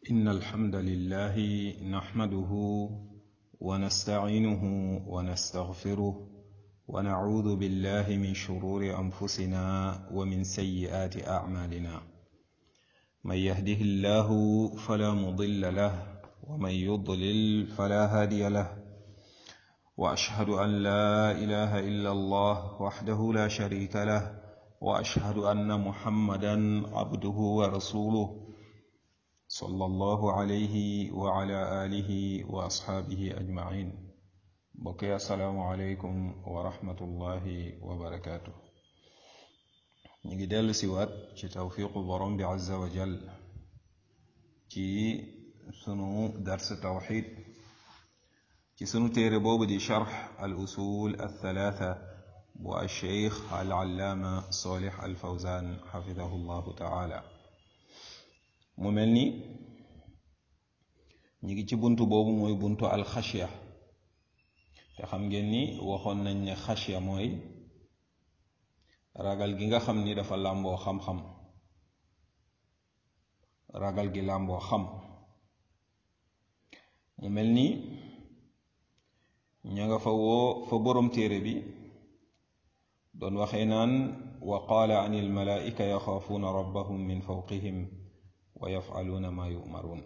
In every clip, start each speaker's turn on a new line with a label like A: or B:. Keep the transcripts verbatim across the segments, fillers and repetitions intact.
A: إن الحمد لله نحمده ونستعينه ونستغفره ونعوذ بالله من شرور أنفسنا ومن سيئات أعمالنا من يهده الله فلا مضل له ومن يضلل فلا هادي له وأشهد أن لا إله إلا الله وحده لا شريك له وأشهد أن محمدا عبده ورسوله صلى الله عليه وعلى آله وأصحابه أجمعين بقي السلام عليكم ورحمة الله وبركاته نيجي ديال سيوات ci tawfiqu borom bi azza wa jal ci sunu dars tawhid ci sunu téere boobu di sharh al usul al thalatha bu al sheikh al allama salih al fawzan xafidahu llahu taala mu mel ni ñi ngi ci buntu boobu mooy buntu al xashya te xam ngeen ni waxoon nañ ne xashya mooy ragal gi nga xam ni dafa làmboo xam-xam ragal gi làmboo xam mu mel ni ña nga fa woo fa borom téere bi doon waxee naan wa qaala an il malaika yaxaafuuna rabbahum min fawqihim wa yafaluuna ma yumaruun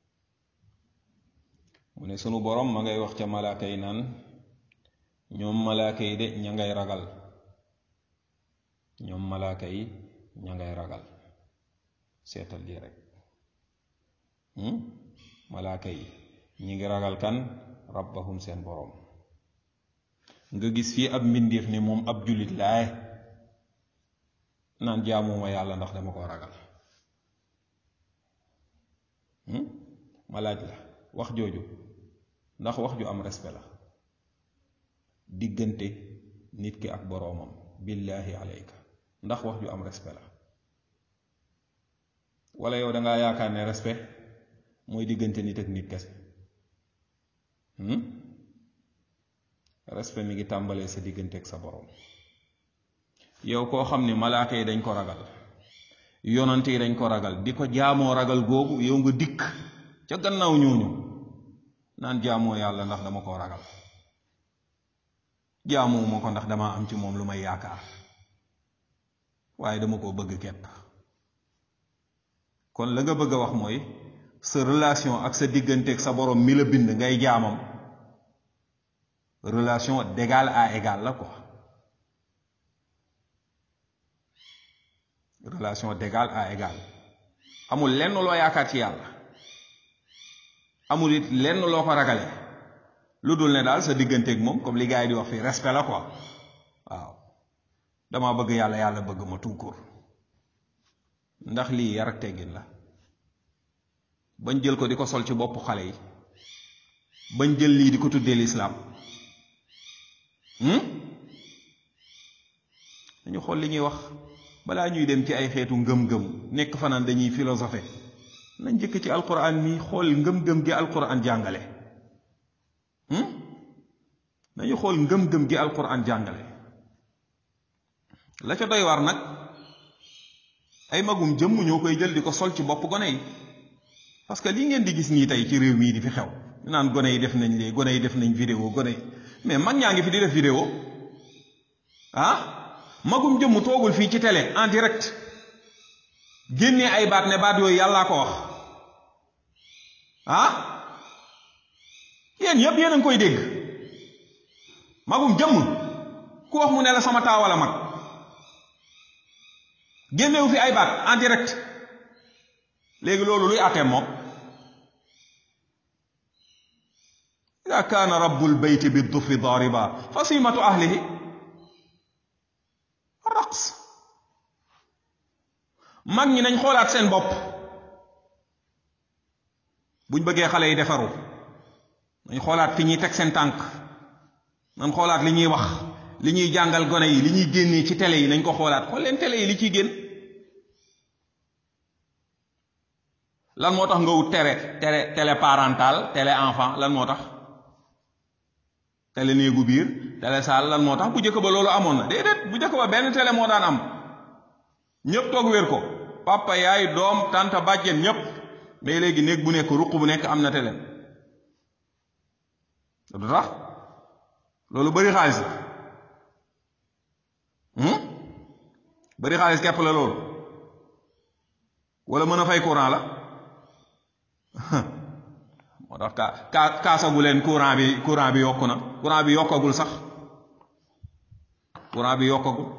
A: mu ne sunu borom ma ngay wax ca malaaka yi naan ñoom malaaka yi de ña ngay ragal ñoom malaaka yi ña ngay ragal seetal lii rek malaaka yi ñi ngi ragal kan rabbahum seen borom nga gis fii ab mbindiif ni moom ab jullit laay naan jaamuma yàlla ndax dama ko ragal ma laaj la wax jooju ndax wax ju am respect la diggante nit ki ak boroomam billahi alayka ndax wax ju am respect la wala yow dangaa yaakaar ne respect mooy diggante nit ak nit kese respect mi ngi tàmbalee sa diggante ak sa boroom yow koo xam ne malaaka yi dañ ko ragal yonante yi dañ ko ragal di ko jaamoo ragal googu yow nga dikk ca gannaaw ñooñu naan jaamoo yàlla ndax dama ko ragal jaamoo ma ko ndax dama am ci moom lu may yaakaar waaye dama ko bëgg kepp kon la nga bëgg a wax mooy sa relation ak sa diggante ak sa borom mi la bind ngay jaamam relation d'égal à égal la quoi relation d'égal à égal amul lenn loo yaakaar ci yàlla amul it lenn loo ko ragale lu dul ne daal sa digganteeg moom comme li gars yi di wax fii respect la quoi waaw dama bëgg yàlla yàlla bëgg ma tout court ndax lii yar ak teggin la bañ jël ko di ko sol ci boppu xale yi bañ jël lii di ko tuddee lislaam dañu xool li ñuy wax balaa ñuy dem ci ay xeetu ngëm-ngëm nekk fanaan dañuy philosophe nañ njëkk ci alquran mi xool ngëm-ngëm gi alquran jàngale nañu xool ngëm-ngëm gi alquran jàngale la ca doy war nag ay magum jëmm ñoo koy jël di ko sol ci bopp gone yi parce que lii ngeen di gis nii tey ci réew mii di fi xew ñu naan gone yi def nañ lee gone yi def nañ vidéo gone yi mais mag ñaa ngi fi di def vidéo ah magum jëmm toogul fii ci télé en direct génnee ay baat ne baat yooyu yàllaa ko wax ah yéen yépp yéen a ngi koy dégg magum jëmm ku wax mu ne la sama taa wala mag génnewu fi ay baat en direct léegi loolu luy àtteem moom ida kaana rabbul bayti bi dufi daariba fa simatu ahlihi raqs mag ñi nañ xoolaat seen bopp buñ bëggee xale yi defaru nañ xoolaat fi ñuy teg seen tànk nañ xoolaat li ñuy wax li ñuy jàngal gone yi li ñuy génnee ci télé yi nañ ko xoolaat xool leen télé yi li ciy génn lan moo tax nga wut télé télé télé parental télé enfant lan moo tax télé néegu biir télé saal lan moo tax bu njëkk ba loolu amoon na déedéet bu njëkk ba benn télé moo daan am ñépp toog wér ko papa yaay doom tante bàjjen ñépp mais léegi néeg bu nekk ruq bu nekk am na télé du tax loolu bari xaalis la bari xaalis képp la loolu wala mën a fay courant la moo tax kaa kaasagu leen courant bi courant bi yokku na courant bi yokkagul sax courant bi yokkagul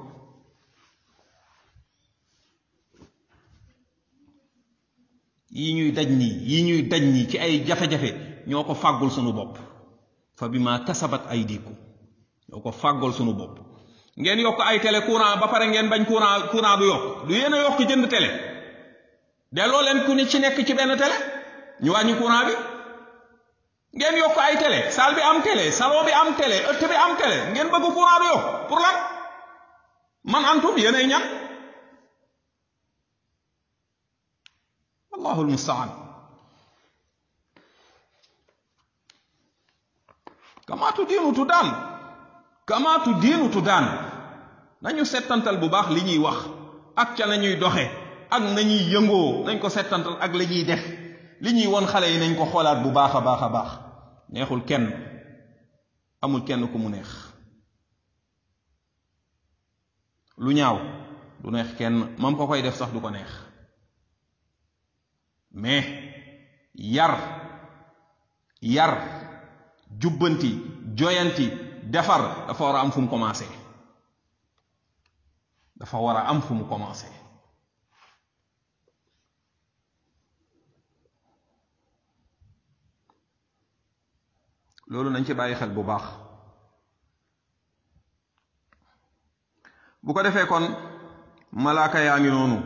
A: yi ñuy daj nii yi ñuy daj nii ci ay jafe-jafe ñoo ko fàggul sunu bopp fa bi ma kasabat aydikum ñoo ko fàggul sunu bopp ngeen yokk ay télé courant ba pare ngeen bañ courant courant du yokk du yéen a yokk jënd télé delloo leen ku ni ci nekk ci benn télé ñu wàññi courant bi ngeen yokk ay télé salle bi am télé salon bi am télé ëtt bi am télé ngeen bëgg courant bi yokk pour lan man antum yéenay ñan wallahu almustaan kamaatu diinu tu daan kamaatu diinu tu daan nañu settantal bu baax li ñuy wax ak ca nañuy doxe ak nañuy yëngoo nañ ko settantal ak la ñuy def li ñuy won xale yi nañ ko xoolaat bu baax a baax a baax neexul kenn amul kenn ku mu neex lu ñaaw du neex kenn mam ko koy def sax du ko neex mais yar yar jubbanti joyanti defar dafa war a am fu mu commencé dafa war a am fu mu commencé loolu nañ ci bàyyi xel bu baax bu ko defee kon malaaka yaa ngi noonu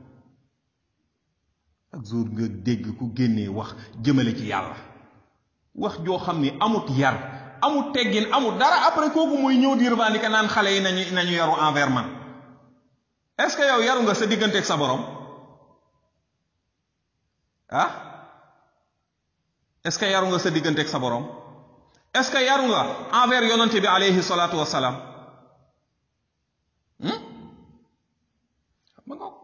A: ak jour nga dégg ku génnee wax jëmale ci yàlla wax joo xam ni amut yar amut teggin amut dara après kooku muy ñëw di revendiquer naan xale yi nañu nañu yaru envers man est-ce que yow yaru nga sa digganteeg sa borom ah est-ce que yaru nga sa digganteeg sa borom est-ce que yaru nga envers yonante bi alayhi salaatu wassalaam ma nga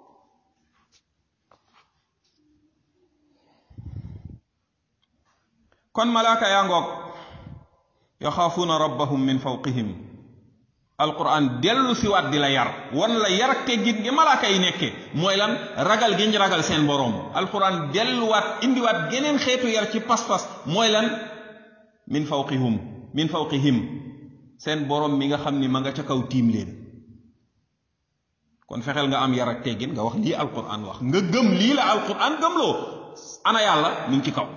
A: kon malaaka yaa ngoog yaxaafuuna rabbahum min fawqihim alquran dellu si waat di la yar wan la yar ak teggin gi malaaka yi nekke mooy lan ragal gi ñu ragal seen boroom alquran delluwaat indiwaat geneen xeetu yar ci pas-pas mooy lan min fawqihum min fawqihim seen boroom mi nga xam ni ma nga ca kaw tiim leen kon fexeel nga am yar ak teggin nga wax lii alquran wax nga gëm lii la alquran gëmloo ana yàlla mi ngi ci kaw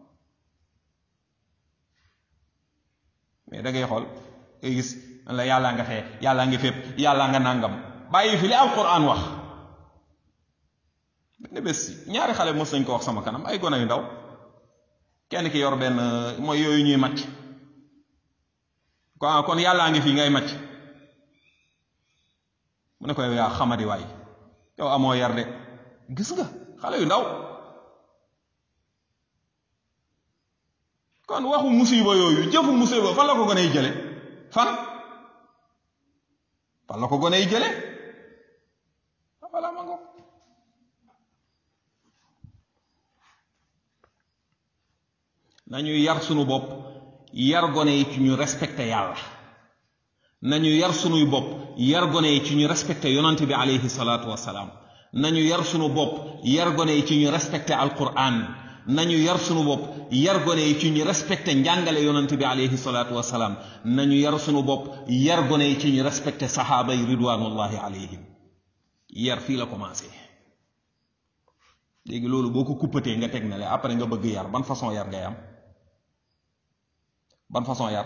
A: mais da ngay xool ngay gis la yàllaa nga fee yàllaa ngi fépp yàllaa nga nàngam bàyyi fi li alquran wax benn bés ñaari xale mos nañ ko wax sama kanam ay gone yu ndaw kenn ki yor benn mooy yooyu ñuy màcc kon kon yàllaa ngi fii ngay màcc mu ne ko yow yaa xamadi waay yow amoo yar de gis nga xale yu ndaw kon waxu musiba yooyu jëfu musiba fan la ko gën a jële fan fan la ko gën a jële wala ma ngo nañu yar sunu bopp yar gone yi ci ñu respecté yàlla nañu yar sunuy bopp yar gone yi ci ñu respecté yonante bi alayhi salaatu wassalaam nañu yar sunu bopp yar gone yi ci ñu respecté alquran nañu yar sunu bopp yar gone yi ci ñu respecté njàngale yonante bi alayhi salaatu wassalaam nañu yar sunu bopp yar gone yi ci ñu respecté saxaaba yi ridwanullahi alayhim yar fii la commencé léegi loolu boo ko kuppatee nga teg na le après nga bëgg yar ban façon yar ngay am ban façon yar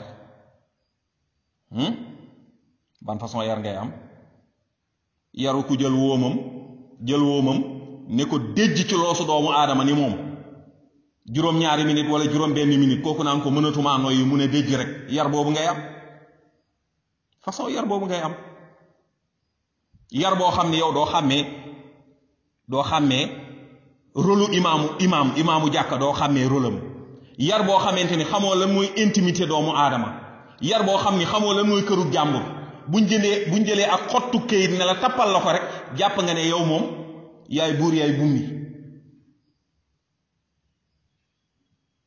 A: ban façon yar ngay am yaru ku jël wóomam jël wóomam ne ko déjj ci loosu doomu aadama ni moom juróom-ñaari minute wala juróom benn minute kooku naan ko mënatumaa noyyi mu ne déjj rek yar boobu ngay am façon yar boobu ngay am yar boo xam ne yow doo xàmmee doo xàmmee rôlu imaamu imaam imaamu jàkka doo xàmmee rôlam yar boo xamante ni xamoo lan mooy intimité doomu aadama yar boo xam ni xamoo lan mooy këru jàmbur buñ jëlee buñ jëlee ak xottu këyit ne la tappal la ko rek jàpp nga ne yow moom yaay buur yaay bummi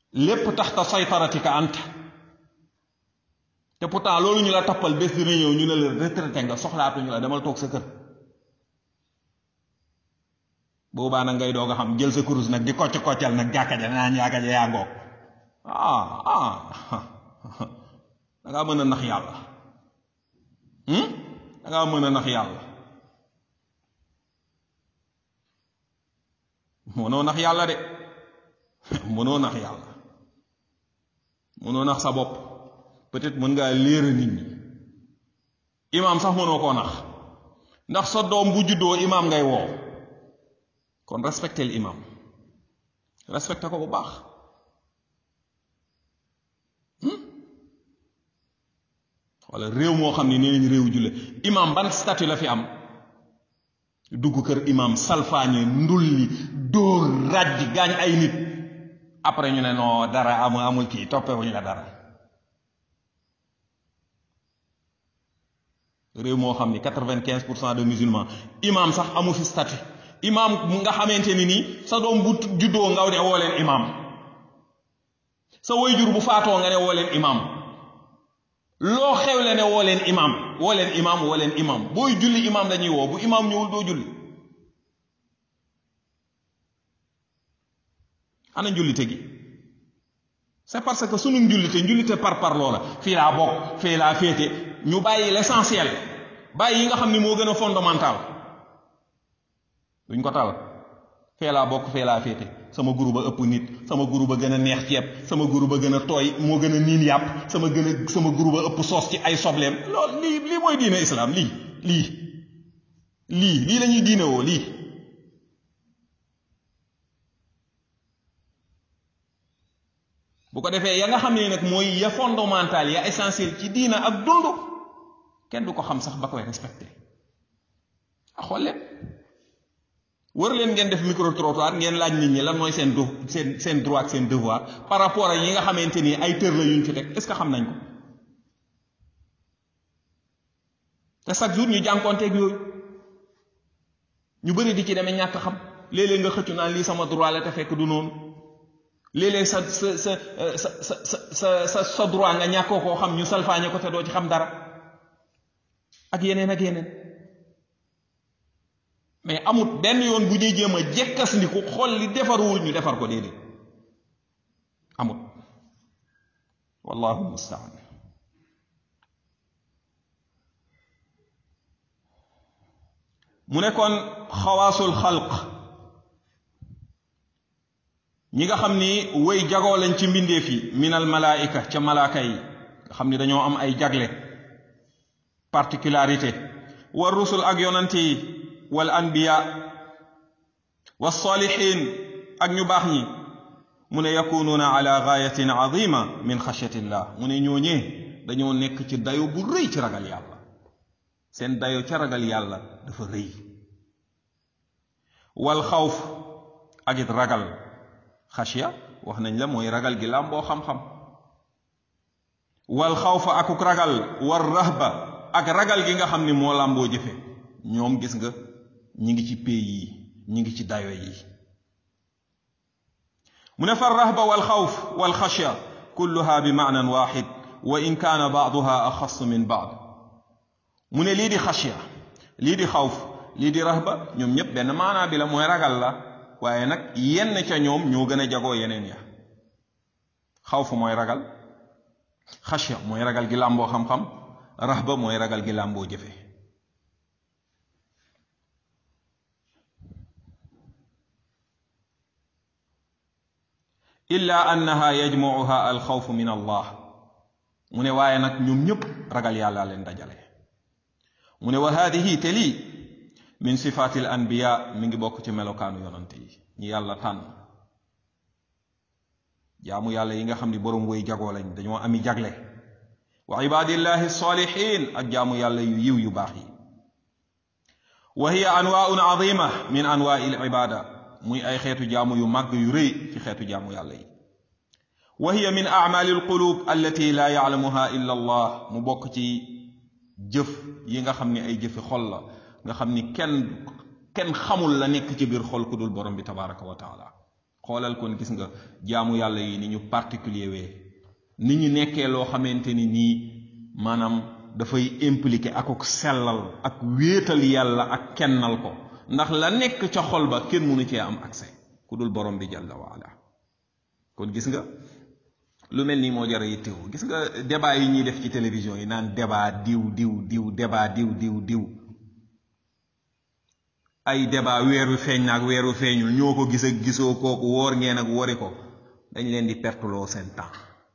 A: lépp taxta saytaratika anta te pourtant loolu ñu la tappal bés dina ñëw ñu ne la retraité nga soxlaatuñu la demal toog sa kër boobaa nag ngay doog a xam jël sa kurus nag di kocc koccal nag jàkka ja naan jàkka ja yaa ngoog ah ah da ngaa mën a nax yàlla da ngaa mën a nax yàlla mënoo nax yàlla de mënoo nax yàlla mënoo nax sa bopp peut-être mën ngaa léera nit ñi imaam sax mënoo koo nax ndax sa doom bu juddoo imaam ngay woo kon respecté l imaam respecté ko bu baax wala réew moo xam ne nee nañ réew julle imaam ban statut la fi am dugg kër imaam salfaañe ndulli dóor ràjj gaañ ay nit après ñu ne non dara amul amul kii toppewuñu la dara réew moo xam ni quatre-vingt-quinze pour cent de musulmans imaam sax amu fi statut imaam nga xamante ni nii sa doom bu juddoo ngaw ne woo leen imaam sa waajur bu faatoo nga ne woo leen imaam loo xewle ne woo leen imaam woo leen imaam woo leen imaam booy julli imaam lañuy woo bu imaam ñëwul doo julli ana njullite gi c'est parce que sunu njullite njullite par par loola fii laa bokk fii laa féete ñu bàyyi l'essentiel bàyyi yi nga xam ni moo gën a fondamental duñ ko tal fee laa bokk fee laa féete sama guru ba ëpp nit sama guru ba gën a neex ceeb sama guru ba gën a tooy moo gën a niin yàpp sama gën a sama guru ba ëpp soos ci ay sobleem loolu lii lii mooy diine islam lii lii lii lii lañuy diine woo lii bu ko defee ya nga xam ne nag mooy ya fondamental ya essentiel ci diina ak dund kenn du ko xam sax ba koy respecté a xool leen wër leen ngeen def micro trottoir ngeen laaj nit ñi lan mooy seen do seen seen droit ak seen devoir par rapport ak yi nga xamante ni ay tër la yuñ fi teg est-ce que xam nañ ko te chaque jour ñu jànkoonteeg yooyu ñu bëri di ci demee ñàkk xam léeg-léeg nga xëccu naan lii sama droit la te fekk du noonu léeg-léeg sa sa sa sa sa sa sa sa droit nga ñàkkoo koo xam ñu salfaañe ko te doo ci xam dara ak yeneen ak yeneen mais amut benn yoon bu ñuy jéem a jekkas ndi ku xool li defaruwul ñu defar ko déedéet amut wallahu mustaan mu ne kon xawaasul xalq ñi nga xam ni way jagoo lañ ci mbindeef yi minal malaayika ca malaaka yi nga xam ni dañoo am ay jagle particularité war rusul ak yonante yi wal anbiya was salihin ak ñu baax ñi mu ne yakunuuna ala gaayatin azima min xashyatillah mu ne ñooñee dañoo nekk ci dayo bu rëy ci ragal yàlla seen dayo ca ragal yàlla dafa rëy wal xawf ak it ragal xashya wax nañ la mooy ragal gi làmboo xam-xam wal xawfa akuk ragal war rahba ak ragal gi nga xam ni moo làmboo jëfe ñoom gis nga ñi ngi ci pays yi ñi ngi ci dayo yi mu ne fa rahba wal xawf wal xashya kulluha bi maanan waxid wa in kaana baaduha axass min baad mu ne lii di xashya lii di xawf lii di rahba ñoom ñépp benn maanaa bi la mooy ragal la waaye nag yenn ca ñoom ñoo gën a jagoo yeneen ya xawf mooy ragal xashya mooy ragal gi làmboo xam-xam rahba mooy ragal gi làmboo jëfe illa annaha yajmuuha alxawfu min allah mu ne waaye nag ñoom ñëpp ragal yàlla leen dajale mu ne wa haadihi te lii min sifaati al anbiya mi ngi bokk ci melokaanu yonante yi ñi yàlla tànn jaamu yàlla yi nga xam ni boroom woy jagoo lañ dañoo ami jagle wa ibadillahi salihin ak jaamu yàlla yu yiw yu baax yi wa hiya anwaun azima min anwaai al ibada muy ay xeetu jaamu yu màgg yu rëy ci xeetu jaamu yàlla yi wa hiya min a'maali alqulub allati la ya'lamuha illa allah mu bokk ci jëf yi nga xam ni ay jëfi xol la nga xam ni kenn kenn xamul la nekk ci biir xol ku dul borom bi tabaraka wa taala xoolal kon gis nga jaamu yàlla yi ni ñu particulier wee ni ñu nekkee loo xamante ni nii maanaam dafay impliqué ak ak sellal ak wéetal yàlla ak kennal ko ndax la nekk ca xol ba kenn mënu cee am accès ku dul borom bi jalla waala. kon gis nga lu mel nii moo jar a yittewu. gis nga débat yi ñuy def ci télévision yi naan débat diw diw diw débat diw diw diw ay débat weeru feeñ naag weeru feeñul ñoo ko gis ak gisoo kooku woor ngeen ak wori ko dañ leen di perteloo seen temps.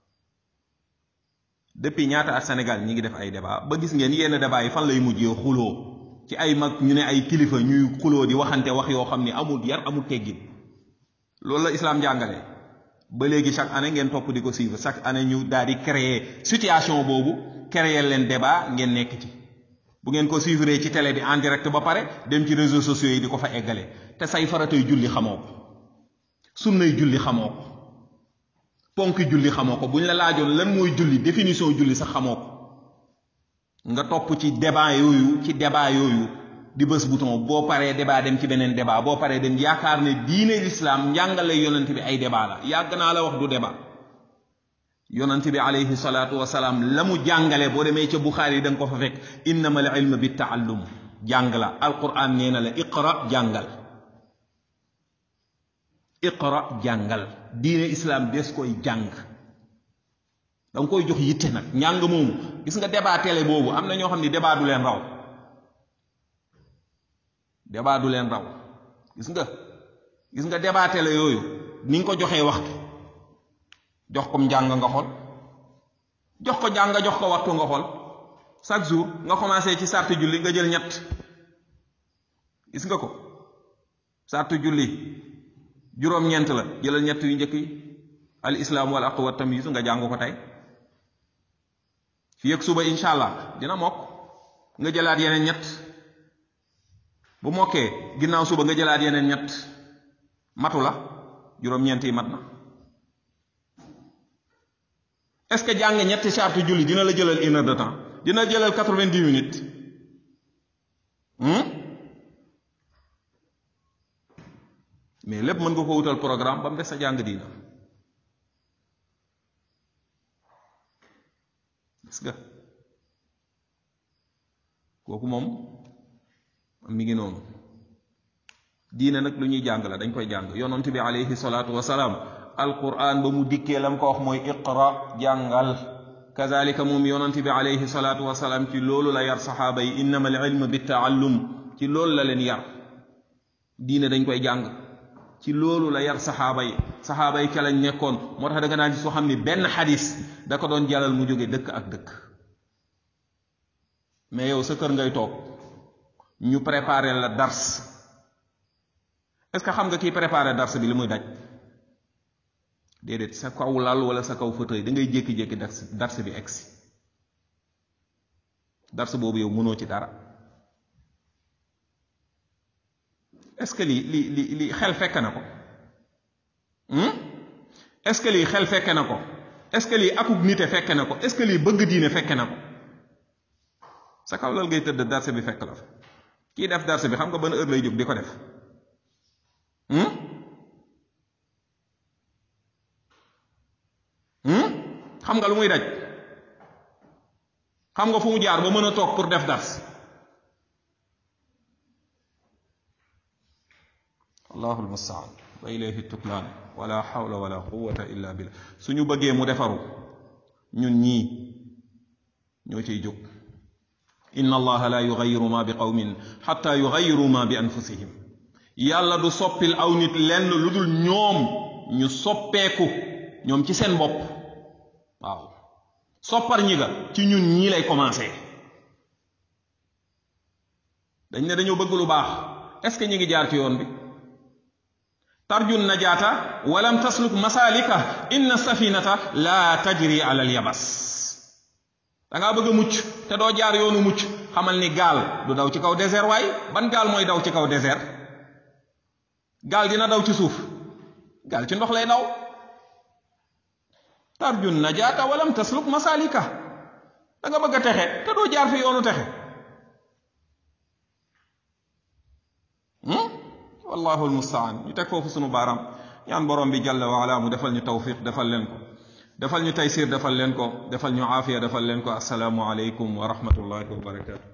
A: depuis ñaata at Sénégal ñi ngi def ay débat ba gis ngeen yenn débat yi fan lay mujjee xuloo ci ay mag ñu ne ay kilifa ñuy xuloo di waxante wax yoo xam ni amul yar amul teggin. loolu la islam jàngale ba léegi chaque année ngeen topp di ko suivre chaque année ñu daal di créer situation boobu créer leen débat ngeen nekk ci. bu ngeen ko suivre ci télé bi en direct ba pare dem ci réseaux sociaux yi di ko fa eggale te say faratay julli xamoo ko sunnay julli xamoo ko ponki julli xamoo ko buñ la laajoon lan mooy julli définition julli sax xamoo ko nga topp ci débat yooyu ci débat yooyu di bës bouton boo paree débat dem ci beneen débat boo paree dem yaakaar ne diine l'islam njàngale yonent bi ay débat la yàgg naa la wax du débat. yonent bi alayhi salaatu wasalaam la mu jàngale boo demee ca Buxaari yi da nga ko fa fekk innama al ilm bi taallum jàng la alquran nee na la iqra jàngal iqra jàngal diine islam des koy jàng da nga koy jox yitte nag njàng moomu gis nga débat télé boobu am na ñoo xam ni débat du leen raw débat du leen raw gis nga gis nga débat télé yooyu ni nga ko joxee waxtu jox ko njàng nga xool jox ko njàng nga jox ko waxtu nga xool chaque jour nga commencé ci sarti julli nga jël ñett gis nga ko sarti julli juróom-ñeent la jëlal ñett yu njëkk yi al islam wal aqwa tamyiz nga jàng ko tey fii ak suba incha allah dina mokk nga jëlaat yeneen ñett bu mokkee ginnaaw suba nga jëlaat yeneen ñett matu la juróom-ñeent yi mat na. est-ce que jàng ñetti charte julli dina la jëlal une heure de temps dina jëlal quatre-vingt-dix minutes mais lépp mën nga ko wutal programme ba mu des sa jàng diina gis nga kooku moom mi ngi noonu diina nag lu ñuy jàng la dañ koy jàng yonent bi alayhi salaatu wasalaam alquran ba mu dikkee lam ko wax mooy iqra jàngal kazalika moom yonent bi alayhi salaatu wasalaam ci loolu la yar saxaaba yi innama al ilm bi taallum ci loolu la leen yar diine dañ koy jàng ci loolu la yar saxaaba yi saxaaba yi ca lañ nekkoon moo tax da nga naan gis soo xam ni benn xadis da ko doon jalal mu jóge dëkk ak dëkk mais yow sa kër ngay toog ñu préparé la dars est-ce que xam nga kiy préparé dars bi li muy daj déedéet sa kaw lal wala sa kaw fauteuil da ngay jékki-jékki dars dars bi egsi dars boobu yow mënoo ci dara est-ce que lii li li li xel fekk na ko est-ce que lii xel fekke na ko est-ce que lii akuk nite fekke na ko est-ce que lii bëgg diine fekke na ko sa kaw lal ngay tëdd darse bi fekk la fa kii def darse bi xam nga ban heure lay jóg di ko def xam nga lu muy daj xam nga fu mu jaar ba mën a toog pour def dars allahu almustaan wa ilayhi tuklaan wala hawla wala quwwata illa billah suñu bëggee mu defaru ñun ñii ñoo ciy jóg inna allaha la yughayyiru ma bi qawmin hatta yughayyiru ma bi anfusihim yàlla du soppil aw nit lenn lu dul ñoom ñu soppeeku ñoom ci seen bopp waaw soppar ñi ga ci ñun ñii lay commencé dañ ne dañoo bëgg lu baax est-ce que ñi ngi jaar ci yoon bi tarju najaata walam tasluk masalika inna safinata la tajri ala al yabas da ngaa bëgg a mucc te doo jaar yoonu mucc xamal ni gaal du daw ci kaw désert waaye ban gaal mooy daw ci kaw désert gaal dina daw ci suuf gaal ci ndox lay daw tarju najaata walam tasluk masalika da nga bëgg a texe te doo jaar fi yoonu texe wallahu almustaan ñu teg foofu sunu baaraam ñaan borom bi jalla wa ala mu defal ñu tawfiq defal leen ko defal ñu taysir defal leen ko defal ñu aafiya defal leen ko assalaamu aleykum wa rahmatullahi wa barakatuh